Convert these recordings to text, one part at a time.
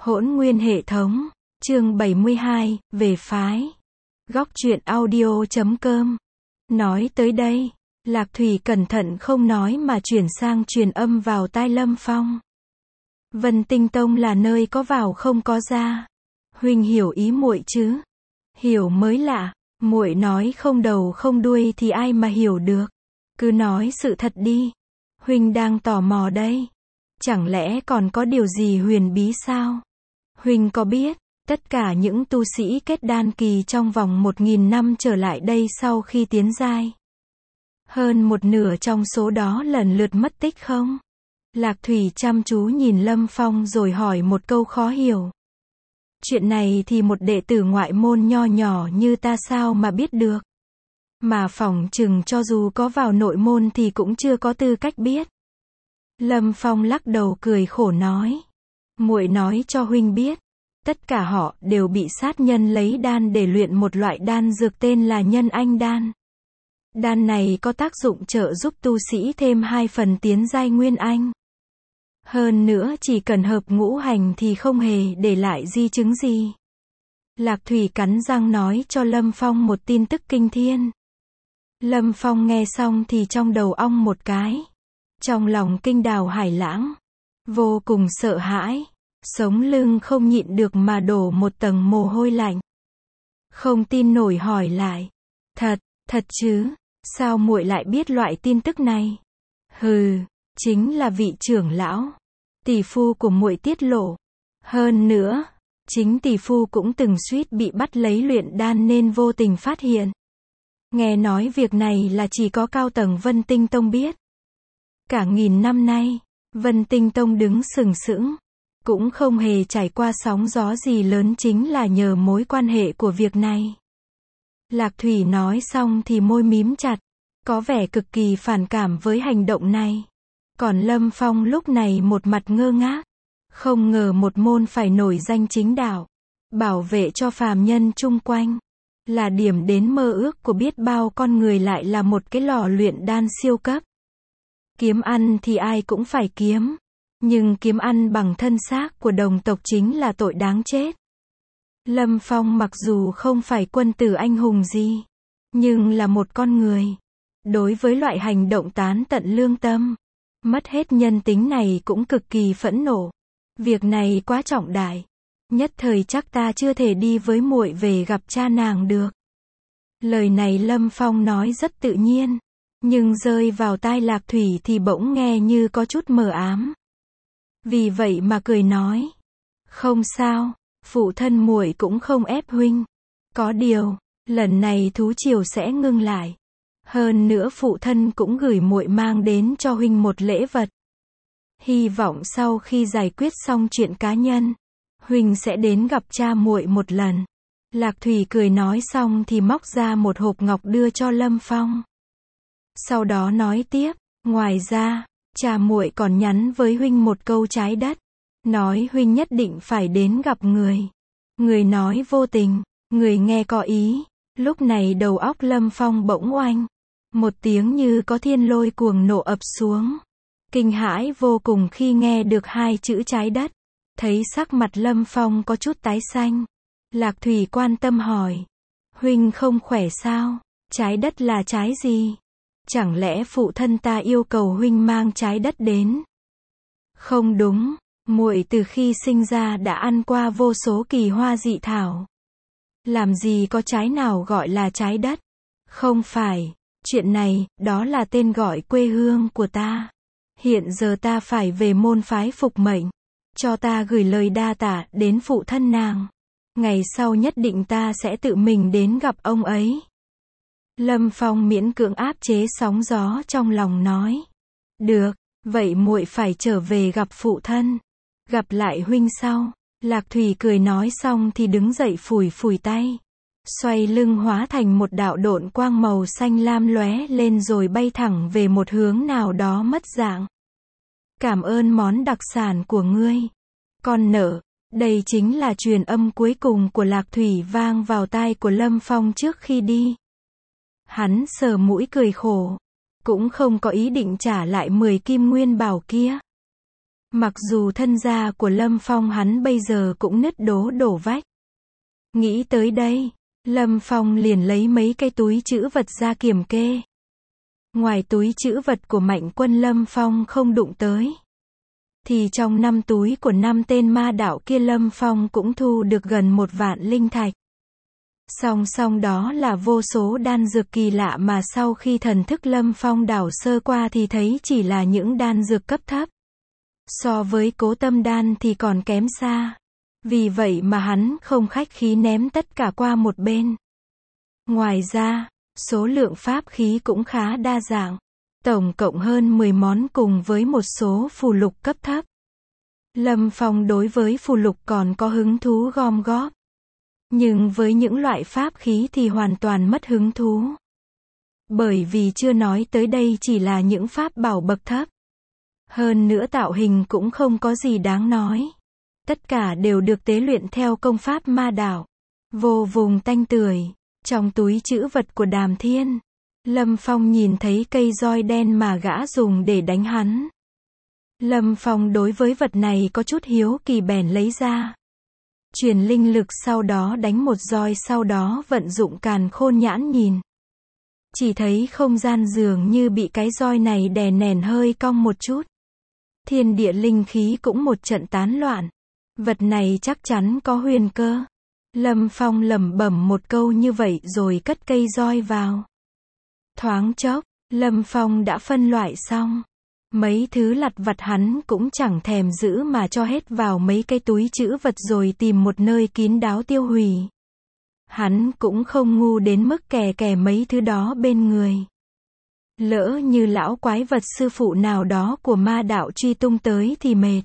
Hỗn nguyên hệ thống, chương 72, về phái. Góc truyện audio.com. Nói tới đây, Lạc Thủy cẩn thận không nói mà chuyển sang truyền âm vào tai Lâm Phong. Vân Tinh Tông là nơi có vào không có ra. Huynh hiểu ý muội chứ? Hiểu mới lạ, muội nói không đầu không đuôi thì ai mà hiểu được. Cứ nói sự thật đi. Huynh đang tò mò đây. Chẳng lẽ còn có điều gì huyền bí sao? Huynh có biết, tất cả những tu sĩ kết đan kỳ trong vòng 1000 năm trở lại đây sau khi tiến giai, hơn một nửa trong số đó lần lượt mất tích không? Lạc Thủy chăm chú nhìn Lâm Phong rồi hỏi một câu khó hiểu. Chuyện này thì một đệ tử ngoại môn nho nhỏ như ta sao mà biết được? Mà phỏng chừng cho dù có vào nội môn thì cũng chưa có tư cách biết. Lâm Phong lắc đầu cười khổ nói. Muội nói cho huynh biết, tất cả họ đều bị sát nhân lấy đan để luyện một loại đan dược tên là nhân anh đan. Đan này có tác dụng trợ giúp tu sĩ thêm 2 phần tiến giai nguyên anh. Hơn nữa chỉ cần hợp ngũ hành thì không hề để lại di chứng gì. Lạc Thủy cắn răng nói cho Lâm Phong một tin tức kinh thiên. Lâm Phong nghe xong thì trong đầu ong một cái. Trong lòng kinh đào hải lãng. Vô cùng sợ hãi. Sống lưng không nhịn được mà đổ một tầng mồ hôi lạnh. Không tin nổi hỏi lại. Thật chứ? Sao muội lại biết loại tin tức này? Hừ, chính là vị trưởng lão, tỷ phu của muội tiết lộ. Hơn nữa, chính tỷ phu cũng từng suýt bị bắt lấy luyện đan nên vô tình phát hiện. Nghe nói việc này là chỉ có cao tầng Vân Tinh Tông biết. Cả 1000 năm nay, Vân Tinh Tông đứng sừng sững, cũng không hề trải qua sóng gió gì lớn, chính là nhờ mối quan hệ của việc này. Lạc Thủy nói xong thì môi mím chặt, có vẻ cực kỳ phản cảm với hành động này. Còn Lâm Phong lúc này một mặt ngơ ngác, không ngờ một môn phải nổi danh chính đạo, bảo vệ cho phàm nhân chung quanh, là điểm đến mơ ước của biết bao con người, lại là một cái lò luyện đan siêu cấp. Kiếm ăn thì ai cũng phải kiếm, nhưng kiếm ăn bằng thân xác của đồng tộc chính là tội đáng chết. Lâm Phong mặc dù không phải quân tử anh hùng gì, nhưng là một con người. Đối với loại hành động tán tận lương tâm, mất hết nhân tính này cũng cực kỳ phẫn nộ. Việc này quá trọng đại. Nhất thời chắc ta chưa thể đi với muội về gặp cha nàng được. Lời này Lâm Phong nói rất tự nhiên, nhưng rơi vào tai Lạc Thủy thì bỗng nghe như có chút mờ ám. Vì vậy mà cười nói. Không sao, phụ thân muội cũng không ép huynh. Có điều, lần này thú triều sẽ ngưng lại. Hơn nữa phụ thân cũng gửi muội mang đến cho huynh một lễ vật. Hy vọng sau khi giải quyết xong chuyện cá nhân, huynh sẽ đến gặp cha muội một lần. Lạc Thủy cười nói xong thì móc ra một hộp ngọc đưa cho Lâm Phong. Sau đó nói tiếp, ngoài ra, cha muội còn nhắn với huynh một câu trái đất. Nói huynh nhất định phải đến gặp người. Người nói vô tình, người nghe có ý. Lúc này đầu óc Lâm Phong bỗng oanh. Một tiếng như có thiên lôi cuồng nộ ập xuống. Kinh hãi vô cùng khi nghe được 2 chữ trái đất. Thấy sắc mặt Lâm Phong có chút tái xanh. Lạc Thủy quan tâm hỏi. Huynh không khỏe sao? Trái đất là trái gì? Chẳng lẽ phụ thân ta yêu cầu huynh mang trái đất đến? Không đúng, muội từ khi sinh ra đã ăn qua vô số kỳ hoa dị thảo. Làm gì có trái nào gọi là trái đất? Không phải, chuyện này, đó là tên gọi quê hương của ta. Hiện giờ ta phải về môn phái phục mệnh. Cho ta gửi lời đa tạ đến phụ thân nàng. Ngày sau nhất định ta sẽ tự mình đến gặp ông ấy. Lâm Phong miễn cưỡng áp chế sóng gió trong lòng nói. Được, vậy muội phải trở về gặp phụ thân. Gặp lại huynh sau. Lạc Thủy cười nói xong thì đứng dậy phủi phủi tay. Xoay lưng hóa thành một đạo độn quang màu xanh lam lóe lên rồi bay thẳng về một hướng nào đó mất dạng. Cảm ơn món đặc sản của ngươi, con nở. Đây chính là truyền âm cuối cùng của Lạc Thủy vang vào tai của Lâm Phong trước khi đi. Hắn sờ mũi cười khổ, cũng không có ý định trả lại 10 kim nguyên bảo kia. Mặc dù thân gia của Lâm Phong hắn bây giờ cũng nứt đổ vách. Nghĩ tới đây, Lâm Phong liền lấy mấy cái túi trữ vật ra kiểm kê. Ngoài túi trữ vật của Mạnh Quân Lâm Phong không đụng tới, thì trong 5 túi của 5 tên ma đạo kia Lâm Phong cũng thu được gần 1 vạn linh thạch. Song song đó là vô số đan dược kỳ lạ mà sau khi thần thức Lâm Phong đảo sơ qua thì thấy chỉ là những đan dược cấp thấp. So với Cố Tâm đan thì còn kém xa. Vì vậy mà hắn không khách khí ném tất cả qua một bên. Ngoài ra, số lượng pháp khí cũng khá đa dạng. Tổng cộng hơn 10 món cùng với một số phù lục cấp thấp. Lâm Phong đối với phù lục còn có hứng thú gom góp. Nhưng với những loại pháp khí thì hoàn toàn mất hứng thú. Bởi vì chưa nói tới đây chỉ là những pháp bảo bậc thấp. Hơn nữa tạo hình cũng không có gì đáng nói. Tất cả đều được tế luyện theo công pháp ma đạo. Vô vùng tanh tưởi. Trong túi trữ vật của Đàm Thiên, Lâm Phong nhìn thấy cây roi đen mà gã dùng để đánh hắn. Lâm Phong đối với vật này có chút hiếu kỳ bèn lấy ra. Truyền linh lực sau đó đánh một roi, sau đó vận dụng Càn Khôn Nhãn nhìn. Chỉ thấy không gian dường như bị cái roi này đè nén hơi cong một chút. Thiên địa linh khí cũng một trận tán loạn. Vật này chắc chắn có huyền cơ. Lâm Phong lẩm bẩm một câu như vậy rồi cất cây roi vào. Thoáng chốc, Lâm Phong đã phân loại xong. Mấy thứ lặt vặt hắn cũng chẳng thèm giữ mà cho hết vào mấy cái túi trữ vật rồi tìm một nơi kín đáo tiêu hủy. Hắn cũng không ngu đến mức kè mấy thứ đó bên người. Lỡ như lão quái vật sư phụ nào đó của ma đạo truy tung tới thì mệt.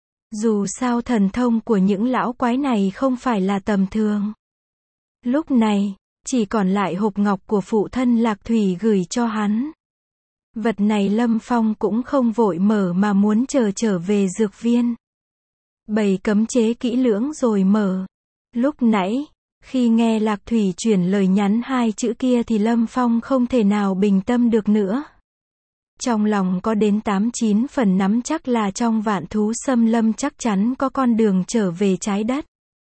Dù sao thần thông của những lão quái này không phải là tầm thường. Lúc này, chỉ còn lại hộp ngọc của phụ thân Lạc Thủy gửi cho hắn. Vật này Lâm Phong cũng không vội mở mà muốn trở về dược viên. Bày cấm chế kỹ lưỡng rồi mở. Lúc nãy, khi nghe Lạc Thủy chuyển lời nhắn 2 chữ kia thì Lâm Phong không thể nào bình tâm được nữa. Trong lòng có đến 89 phần nắm chắc là trong Vạn Thú Xâm Lâm chắc chắn có con đường trở về trái đất.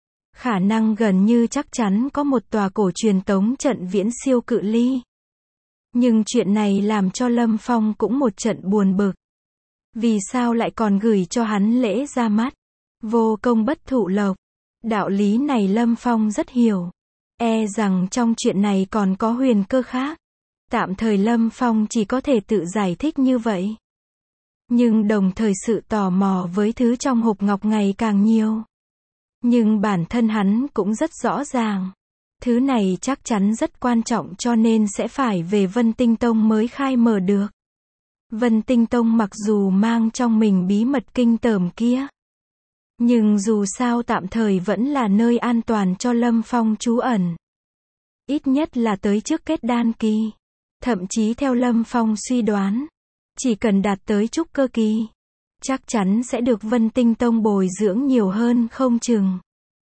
Khả năng gần như chắc chắn có một tòa cổ truyền tống trận viễn siêu cự ly. Nhưng chuyện này làm cho Lâm Phong cũng một trận buồn bực. Vì sao lại còn gửi cho hắn lễ ra mắt? Vô công bất thụ lộc. Đạo lý này Lâm Phong rất hiểu. E rằng trong chuyện này còn có huyền cơ khác. Tạm thời Lâm Phong chỉ có thể tự giải thích như vậy. Nhưng đồng thời sự tò mò với thứ trong hộp ngọc ngày càng nhiều. Nhưng bản thân hắn cũng rất rõ ràng. Thứ này chắc chắn rất quan trọng cho nên sẽ phải về Vân Tinh Tông mới khai mở được. Vân Tinh Tông mặc dù mang trong mình bí mật kinh tởm kia. Nhưng dù sao tạm thời vẫn là nơi an toàn cho Lâm Phong trú ẩn. Ít nhất là tới trước kết đan kỳ. Thậm chí theo Lâm Phong suy đoán, chỉ cần đạt tới trúc cơ kỳ, chắc chắn sẽ được Vân Tinh Tông bồi dưỡng nhiều hơn không chừng.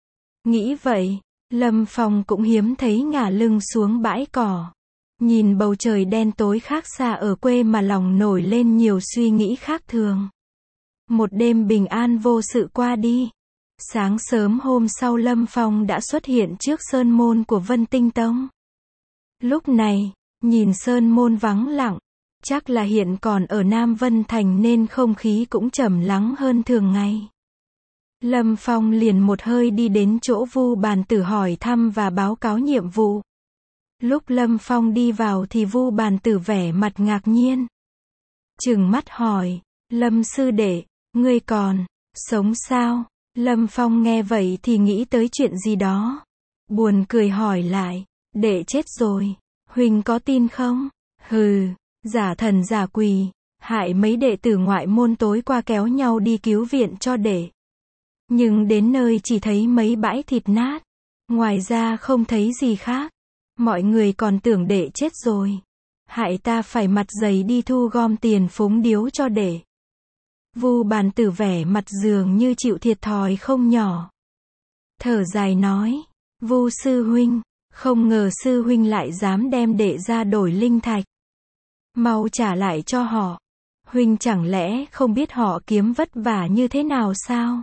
Nghĩ vậy, Lâm Phong cũng hiếm thấy ngả lưng xuống bãi cỏ. Nhìn bầu trời đen tối khác xa ở quê mà lòng nổi lên nhiều suy nghĩ khác thường. Một đêm bình an vô sự qua đi. Sáng sớm hôm sau Lâm Phong đã xuất hiện trước sơn môn của Vân Tinh Tông. Lúc này, nhìn sơn môn vắng lặng, chắc là hiện còn ở Nam Vân Thành nên không khí cũng trầm lắng hơn thường ngày. Lâm Phong liền một hơi đi đến chỗ Vu Bàn Tử hỏi thăm và báo cáo nhiệm vụ. Lúc Lâm Phong đi vào thì Vu Bàn Tử vẻ mặt ngạc nhiên. Trừng mắt hỏi, Lâm sư đệ, ngươi còn sống sao? Lâm Phong nghe vậy thì nghĩ tới chuyện gì đó. Buồn cười hỏi lại, đệ chết rồi. Huynh có tin không? Hừ, giả thần giả quỷ, hại mấy đệ tử ngoại môn tối qua kéo nhau đi cứu viện cho đệ. Nhưng đến nơi chỉ thấy mấy bãi thịt nát. Ngoài ra không thấy gì khác. Mọi người còn tưởng đệ chết rồi. Hại ta phải mặt dày đi thu gom tiền phúng điếu cho đệ. Vu Bàn Tử vẻ mặt dường như chịu thiệt thòi không nhỏ. Thở dài nói, Vu sư huynh, không ngờ sư huynh lại dám đem đệ ra đổi linh thạch. Mau trả lại cho họ. Huynh chẳng lẽ không biết họ kiếm vất vả như thế nào sao?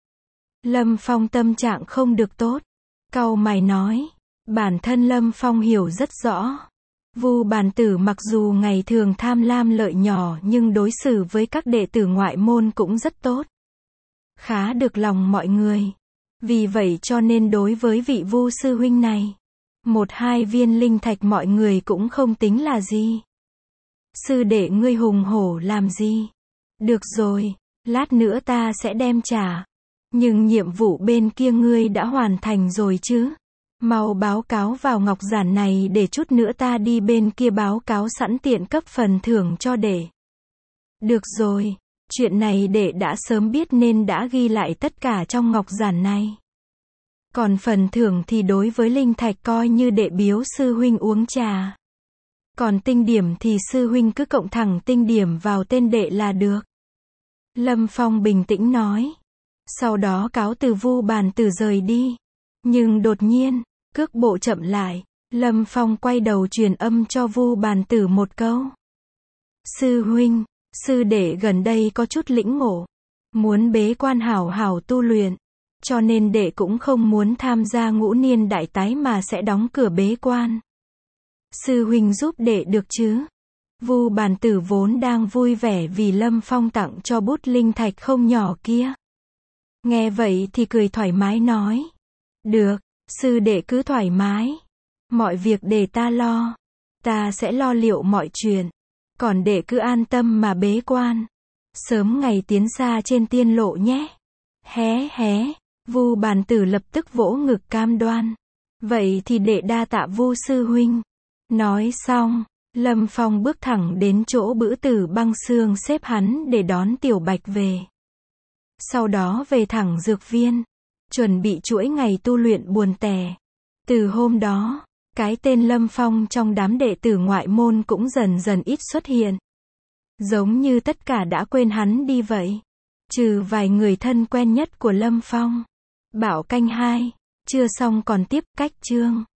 Lâm Phong tâm trạng không được tốt. Cau mày nói. Bản thân Lâm Phong hiểu rất rõ. Vu Bàn Tử mặc dù ngày thường tham lam lợi nhỏ nhưng đối xử với các đệ tử ngoại môn cũng rất tốt. Khá được lòng mọi người. Vì vậy cho nên đối với vị Vu sư huynh này, 1-2 viên linh thạch mọi người cũng không tính là gì. Sư đệ ngươi hùng hổ làm gì? Được rồi, lát nữa ta sẽ đem trả. Nhưng nhiệm vụ bên kia ngươi đã hoàn thành rồi chứ? Mau báo cáo vào ngọc giản này để chút nữa ta đi bên kia báo cáo sẵn tiện cấp phần thưởng cho đệ. Được rồi, chuyện này đệ đã sớm biết nên đã ghi lại tất cả trong ngọc giản này. Còn phần thưởng thì đối với linh thạch coi như đệ biếu sư huynh uống trà. Còn tinh điểm thì sư huynh cứ cộng thẳng tinh điểm vào tên đệ là được. Lâm Phong bình tĩnh nói. Sau đó cáo từ Vu Bàn Tử rời đi. Nhưng đột nhiên, cước bộ chậm lại, Lâm Phong quay đầu truyền âm cho Vu Bàn Tử một câu. Sư huynh, sư đệ gần đây có chút lĩnh ngộ, muốn bế quan hảo hảo tu luyện, cho nên đệ cũng không muốn tham gia ngũ niên đại tái mà sẽ đóng cửa bế quan. Sư huynh giúp đệ được chứ? Vu Bàn Tử vốn đang vui vẻ vì Lâm Phong tặng cho bút linh thạch không nhỏ kia. Nghe vậy thì cười thoải mái nói. Được, sư đệ cứ thoải mái. Mọi việc để ta lo. Ta sẽ lo liệu mọi chuyện. Còn đệ cứ an tâm mà bế quan. Sớm ngày tiến xa trên tiên lộ nhé. Hé hé, Vu Bàn Tử lập tức vỗ ngực cam đoan. Vậy thì đệ đa tạ Vu sư huynh. Nói xong, Lâm Phong bước thẳng đến chỗ Bữ Tử Băng Xương xếp hắn để đón Tiểu Bạch về. Sau đó về thẳng dược viên, chuẩn bị chuỗi ngày tu luyện buồn tẻ. Từ hôm đó, cái tên Lâm Phong trong đám đệ tử ngoại môn cũng dần dần ít xuất hiện. Giống như tất cả đã quên hắn đi vậy. Trừ vài người thân quen nhất của Lâm Phong. Bảo canh 2, chưa xong còn tiếp cách chương.